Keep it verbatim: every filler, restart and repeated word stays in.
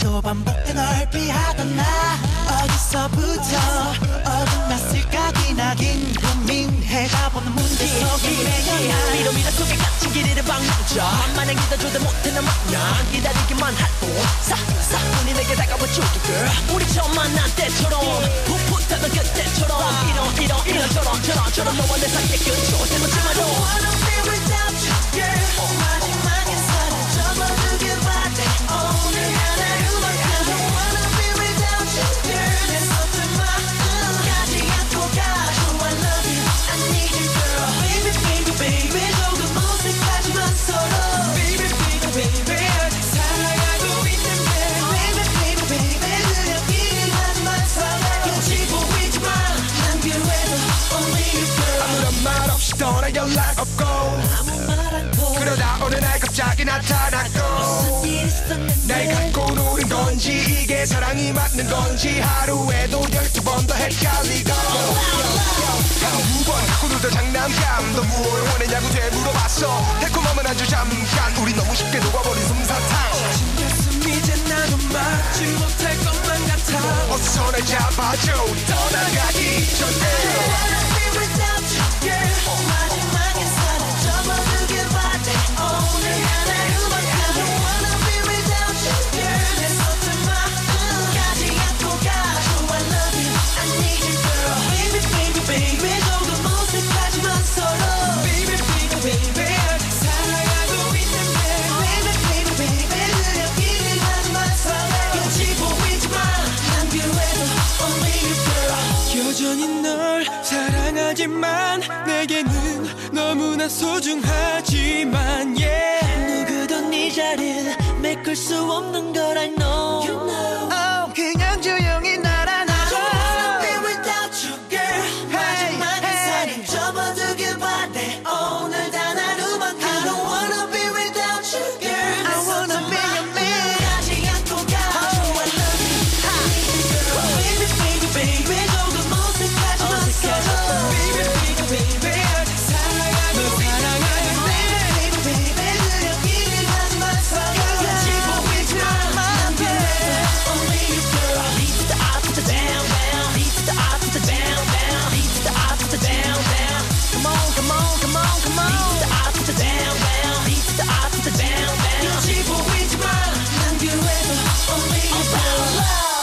또 반복돼 널 피하던 나 어디서부터 어긋났을까 기나긴 고민해가 보는 문제 속에 매여 미로 미로 속에 갇힌 길이를 방랑져 만만한 기다줘도 못해 난 막나 기다리기만 할뿐싸싸 눈이 내게 다가와 줄게 girl 우리 처음 만난 때처럼 풋풋하던 그때처럼 이런 이런 이런 저런 저런 저런 너와 내 사이의 끝초 대놓지마도 I don't wanna be without you girl 마지막에 사랑 접어두길 바래 오늘 하나로만 I don't wanna be without you girl 내 서툰 마음 가지 않고 가줘 I love you I need you girl baby baby baby 조금 어색하지만 서로 baby baby baby 사랑하고 있는데 baby baby baby 느려기긴 하지만 사랑해 보이지만 난 필요해도 only you girl 아무런 말 없이 떠나 연락 없고 아무 말 않고 그러다 어느 날 갑자기 나타났고 무슨 일 있었는데 날 갖고 노는 건지 이게 사랑이 맞는 건지 하루에도 열두 번 더 헷갈리고 한 두 번 갖고 놀던 장난감 너 뭘 원했냐고 되물어봤어 달콤함은 아주 잠깐 우리 너무 쉽게 녹아버린 솜사탕 가슴 이제 나도 막지 못할 것만 같아 어서 날 잡아줘 떠나가기 전에 I wanna be without you girl 마지막에 사랑 접어두길 바래 오늘 하나로만 I don't wanna be without you girl 내 서툰 마음 가지 않고 가줘 I love you I need you girl baby baby baby 조금 어색하지만 서로 baby baby baby 사랑하고 있는데 baby baby baby 느려기긴 하지만 사랑해 끝이 보이지만 난 필요해도 only you girl 여전히 널 사랑하지만 내게는 너무나 소중하지만 yeah. 누구도 네 자리를 메꿀 수 없는 걸 I know, you know. oh, 그냥 조용히 날 I 안아줘 don't wanna be without you girl 마지막에 사랑 접어두길 바래 오늘 단 하루만 I don't wanna be without you girl I wanna be your man 가지 않고 가줘 I love you I need you girl baby baby baby 조금 어색하지만 서로 baby baby baby 사랑하고 있는데 baby baby baby 느려기긴 하지만 서로 끝이 보이지만 난 필요해도 only you girl lead to the up to the down down lead to the up to the down down lead to the up to the down down come on come on come on come on lead to the up to the down down lead to the up to the down down 끝이 보이지만 난 필요해도 only you girl